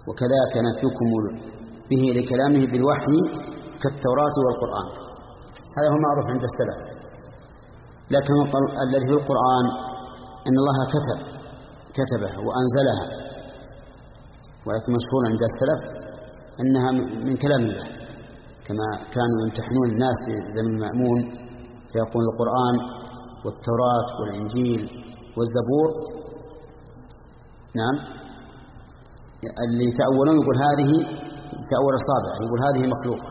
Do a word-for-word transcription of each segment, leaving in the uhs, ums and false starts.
وكذلك نفيكم به لكلامه بالوحي كالتوراة والقرآن. هذا هو معروف عند السلف. لكن الذي في القرآن أن الله كتب كتبه وأنزلها، ولكن مشهور عند السلف أنها من كلام الله، كما كانوا يمتحنون الناس في زمن المأمون فيقول القرآن والتوراة والإنجيل والزبور، نعم، اللي يتأولون يقول هذه تأول الصابع، يقول هذه مخلوقة.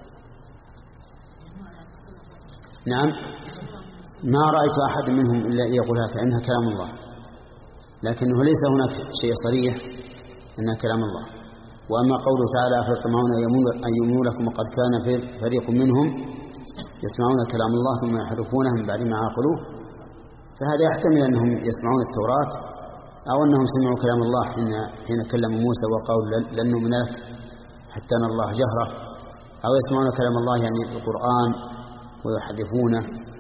نعم، ما رأيت أحد منهم إلا يقول هكذا أنها كلام الله، لكنه ليس هناك شيء صريح أنها كلام الله. وأما قوله تعالى أفتطمعون أن يؤمنوا لكم وقد كان فريق منهم يسمعون كلام الله ثم يحرفونه من بعد ما عقلوه، فهذا يحتمل أنهم يسمعون التوراة أو أنهم سمعوا كلام الله حين حين كلموا موسى وقالوا لن نؤمن لك حتى نرى الله جهرة، أو يسمعون كلام الله يعني القرآن ويحرفونه.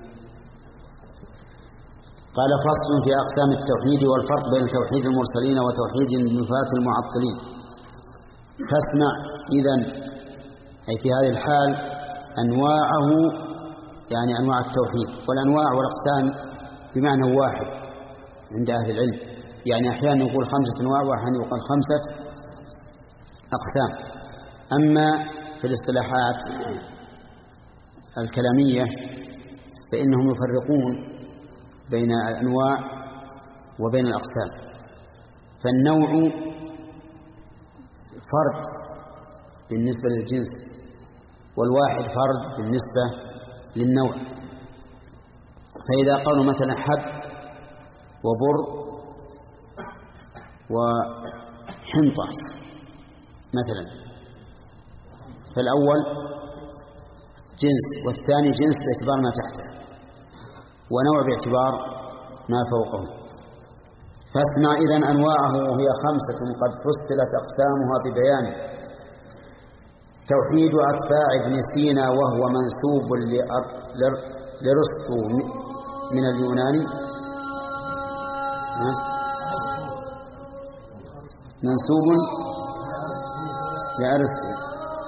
قال فصل في أقسام التوحيد والفرق بين توحيد المرسلين وتوحيد النفاة المعطلين. فاسمع إذن، أي في هذه الحال أنواعه، يعني أنواع التوحيد، والأنواع والأقسام بمعنى واحد عند أهل العلم، يعني أحيانا يقول خمسة أنواع وأحيانا يقول خمسة أقسام. أما في الاصطلاحات الكلامية فإنهم يفرقون بين الأنواع وبين الأقسام. فالنوع فرد بالنسبة للجنس، والواحد فرد بالنسبة للنوع. فإذا قالوا مثلا حب وبر وحنطة مثلا، فالأول جنس والثاني جنس باعتبار ما تحته، ونوع باعتبار ما فوقه. فاسمع إذن أنواعه وهي خمسة قد فصلت أقسامها ببيان. توحيد أتباع ابن سينا وهو منسوب لرسطو من اليوناني، منسوب لأرسطو.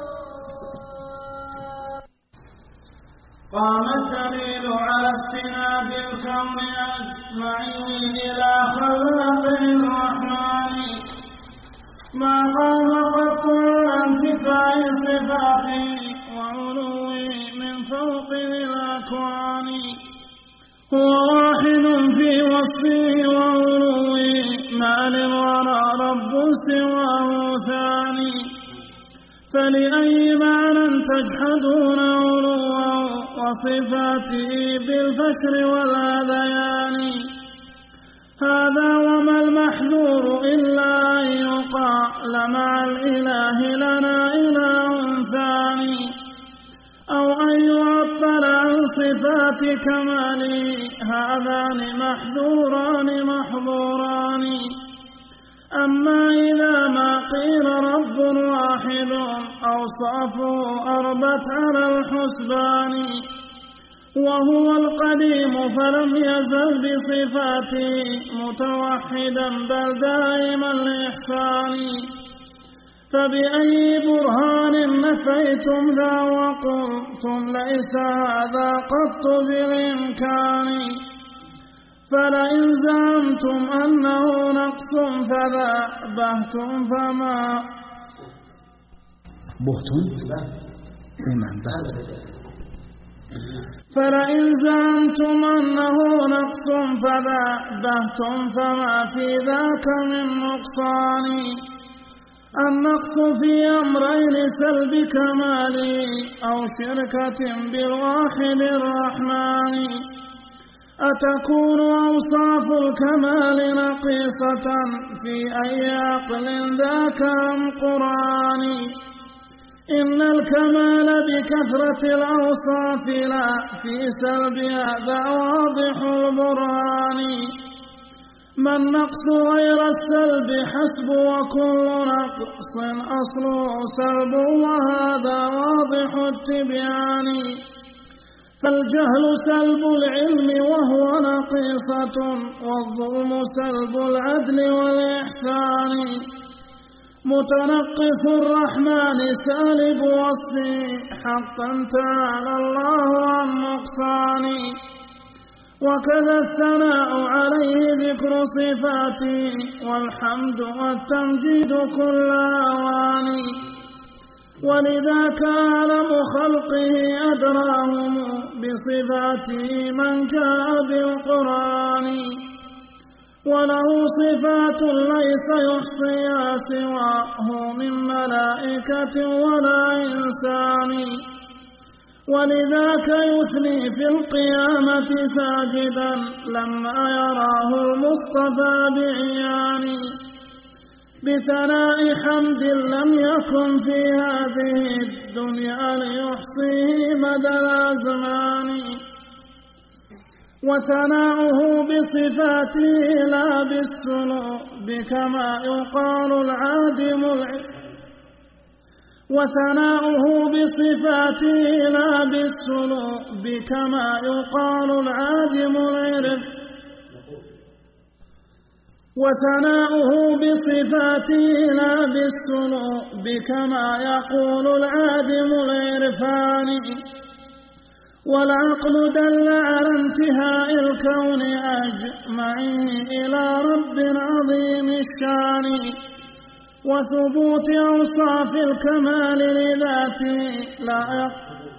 قام الدليل على استناد الكون أجمعين إلى خلاق الرحمن، ما قام قط انتفاء صفاته وعلوه من فوق الأكوان. هو واحد في وصفه وعلوه، ما للورى رب سواه ثاني. فلأي معنى تجحدون علوه وصفاته بالفشر والهذيان؟ هذا وما المحذور إلا أن يقال مع الإله لنا إله ثاني، أو أن يعطل عن صفات كماله. هذان محذوران محظوران. أما إذا ما قيل رب واحد أوصافه أربت على الحسبان، وهو القديم فلم يزل بصفاته متوحدا بل دائما الإحسان. فبأي برهان نفيتم ذا وقلتم ليس هذا قط بالإمكان؟ فلئن زعمتم أنه نقص فذا بهتم فما بهتم فلئن زعمتم أنه نقص فذا بهتم فما في ذاك من نقصان. النقص في أمرين سلب كمالي أو شركة بالواحد الرحمن. أتكون أوصاف الكمال نقيصة في أي عقل ذاك أم قرآن؟ إن الكمال بكثرة الأوصاف لا في سلب هذا واضح البرهان. ما النقص غير السلب حسب وكل نقص أصله سلب وهذا واضح التبيان. فالجهل سلب العلم وهو نقيصة، والظلم سلب العدل والإحسان. متنقص الرحمن سالب وصفه حقا تعالى الله عن نقصانه. وكذا الثناء عليه ذكر صفاته والحمد والتمجيد كل أواني. ولذاك أعلم خلقه أدراهم بصفاته من جاء بالقرآن. وله صفات ليس يحصيها سواه من ملائكة ولا إنسان. ولذاك يثني في القيامة ساجدا لما يراه المصطفى بعيان. بثناء حمد لم يكن في هذه الدنيا ليحصيه مدى الأزمان. وثناؤه بصفاته لا بالسلوب كما يقال العادم العلم. وثناؤه بصفاته لا بالسلوب كما يقال العادم العرف. وثناؤه بصفاته لا بالسلوب كما يقول العادم العرفان. والعقل دل على انتهاء الكون أجمعه إلى رب عظيم الشان. وثبوت أوصاف الكمال لذاته لا يقتضي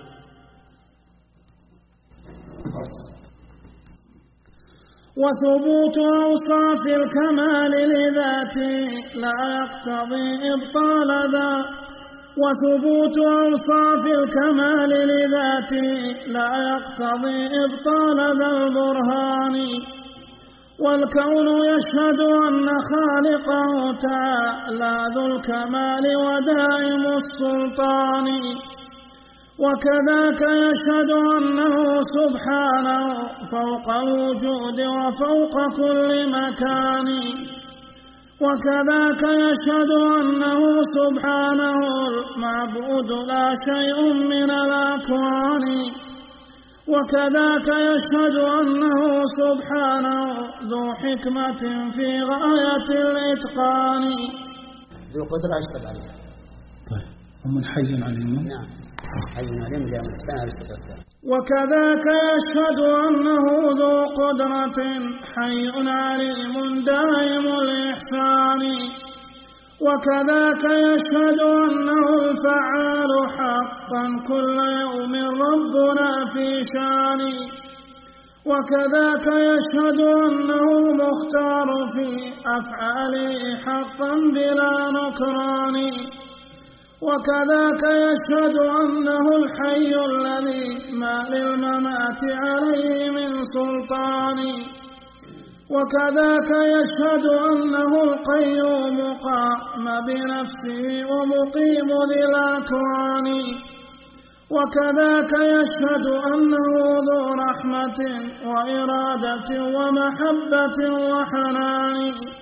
وثبوت أوصاف الكمال لذاته لا يقتضي إبطال ذا وثبوت أوصاف الكمال لذاته لا يقتضي إبطال ذا البرهان. والكون يشهد أن خالقه تعالى ذو الكمال ودائم السلطان. وكذاك يشهد أنه سبحانه فوق الوجود وفوق كل مكان. وكذاك يشهد أنه سبحانه المعبود لا شيء من الأكوان. وكذاك يشهد أنه سبحانه ذو حكمة في غاية الإتقان. ذو قدرة أشهد عليها. طيب ومن حي عليم. نعم حي عليم جاء من السنة. وكذاك يشهد أنه ذو قدرة حي عليم دائم الإحسان. وكذاك يشهد أنه الفعال حقا كل يوم ربنا في شان. وكذاك يشهد أنه المختار في أفعاله حقا بلا نكران. وكذاك يشهد أنه الحي الذي ما للممات عليه من سلطان. وكذاك يشهد أنه القيوم قام بنفسه ومقيم ذي الأكوان. وكذاك يشهد أنه ذو رحمة وإرادة ومحبة وحنان.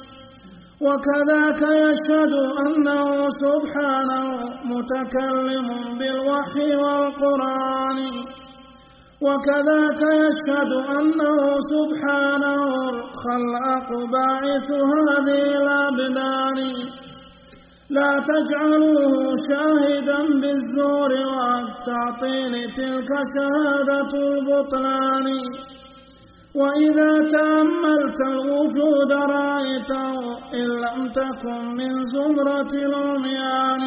وكذاك يشهد أنه سبحانه متكلم بالوحي والقرآن. وكذاك يشهد أنه سبحانه الخلاق باعث هذه الأبدان. لا تجعلوه شاهدا بالزور والتعطيل تلك شهادة البطلان. وإذا تأملت الوجود رأيته إن لم تكن من زمرة العميان.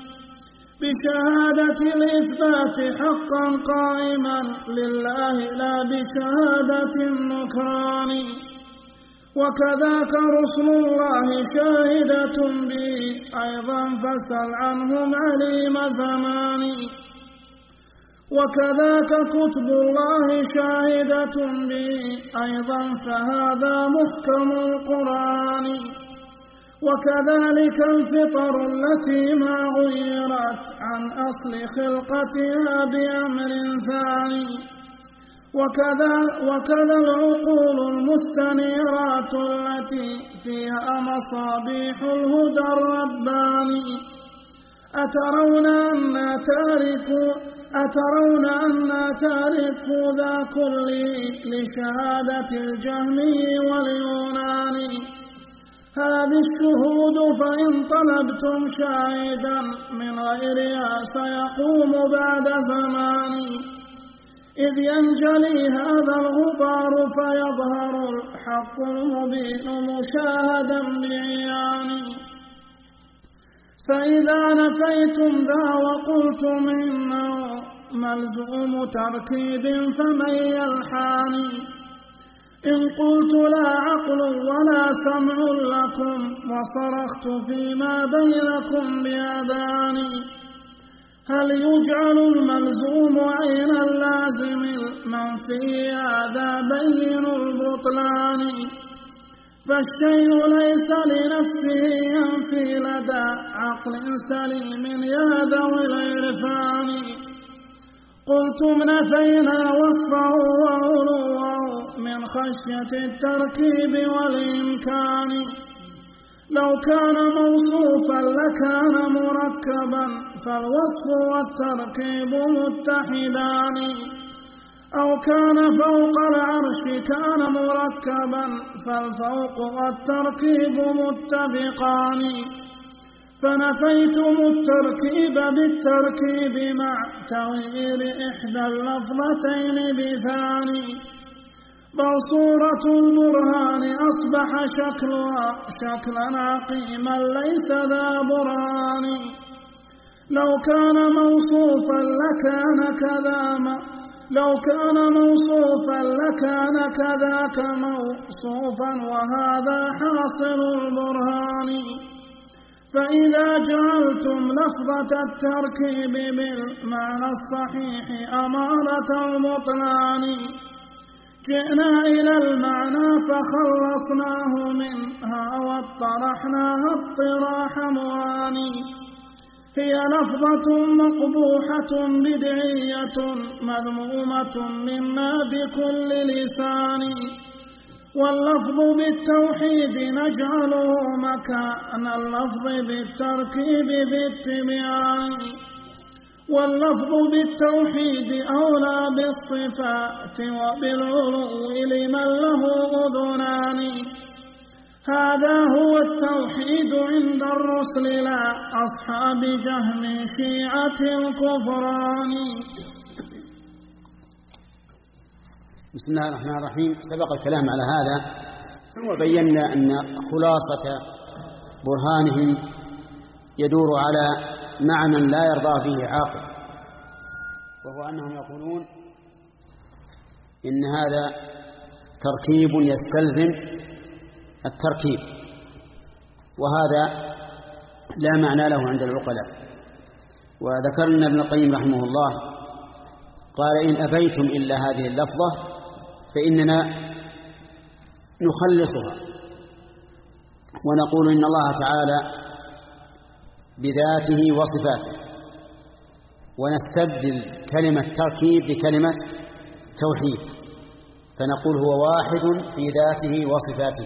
بشهادة الإثبات حقا قائما لله لا بشهادة النكران. وكذاك رسل الله شاهدة به أيضا فاسأل عنهم عليم زمان. وكذاك كتب الله شاهدة به أيضا فهذا محكم القرآن. وكذلك الفطر التي ما غيرت عن أصل خلقتها بأمر ثاني. وكذا, وكذا العقول المستنيرات التي فيها مصابيح الهدى الرباني. أترون أن تاركوا أترون أن تاركوا ذا كله لشهادة الجهمي واليوناني. هذه الشهود فإن طلبتم شاهدا من غيرها سيقوم بعد زمان إذ ينجلي هذا الغبار فيظهر الحق المبين مشاهدا بعيان فإذا نفيتم ذا وقلتم إنه ملزوم تركيب فمن يلحاني إن قلت لا عقل ولا سمع لكم وصرخت فيما بينكم بأذاني هل يجعل الملزوم عين اللازم المنفي هذا بين البطلان فالشيء ليس لنفسه ينفي لدى عقل سليم يا ذوي العرفان قلتم نفينا وصفه وعلوه من خشية التركيب والإمكان لو كان موصوفا لكان مركبا فالوصف والتركيب متحدان أو كان فوق العرش كان مركبا فالفوق والتركيب متفقان فنفيتم التركيب بالتركيب مع تغيير إحدى اللفظتين بثاني بل صورة البرهان أصبح شكلها شكلا عقيما ليس ذا برهان لو كان موصوفا لكان كذا لو كان موصوفا لكان كذاك موصوفا وهذا حاصل البرهان فإذا جعلتم لفظة التركيب بالمعنى الصحيح أمارة البطلان جئنا إلى المعنى فخلصناه منها واطرحناها اطراح مواني هي لفظة مقبوحة بدعية مذمومة منا بكل لسان واللفظ بالتوحيد نجعله مكان اللفظ بالتركيب بالتبيان واللفظ بالتوحيد أولى بالصفات وبالعلو لمن له أذنان هذا هو التوحيد عند الرسل لا أصحاب جهم شيعة الكفران. بسم الله الرحمن الرحيم. سبق الكلام على هذا وبينا أن خلاصة برهانهم يدور على معنى لا يرضى به عاقل، وهو أنهم يقولون إن هذا تركيب يستلزم التركيب، وهذا لا معنى له عند العقلاء. وذكرنا ابن القيم رحمه الله قال إن أبيتم إلا هذه اللفظة فإننا نخلصها ونقول إن الله تعالى بذاته وصفاته، ونستبدل كلمة تركيب بكلمة توحيد فنقول هو واحد في ذاته وصفاته،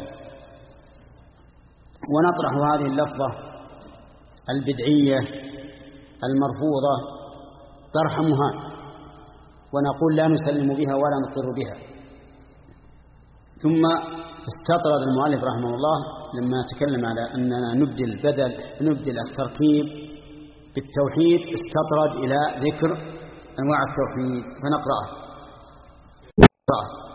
ونطرح هذه اللفظة البدعية المرفوضة طرح مهان ونقول لا نسلم بها ولا نقر بها. ثم استطرد المؤلف رحمه الله لما تكلم على أننا نبدل بدل نبدل التركيب بالتوحيد، استطرد إلى ذكر أنواع التوحيد فنقرأه.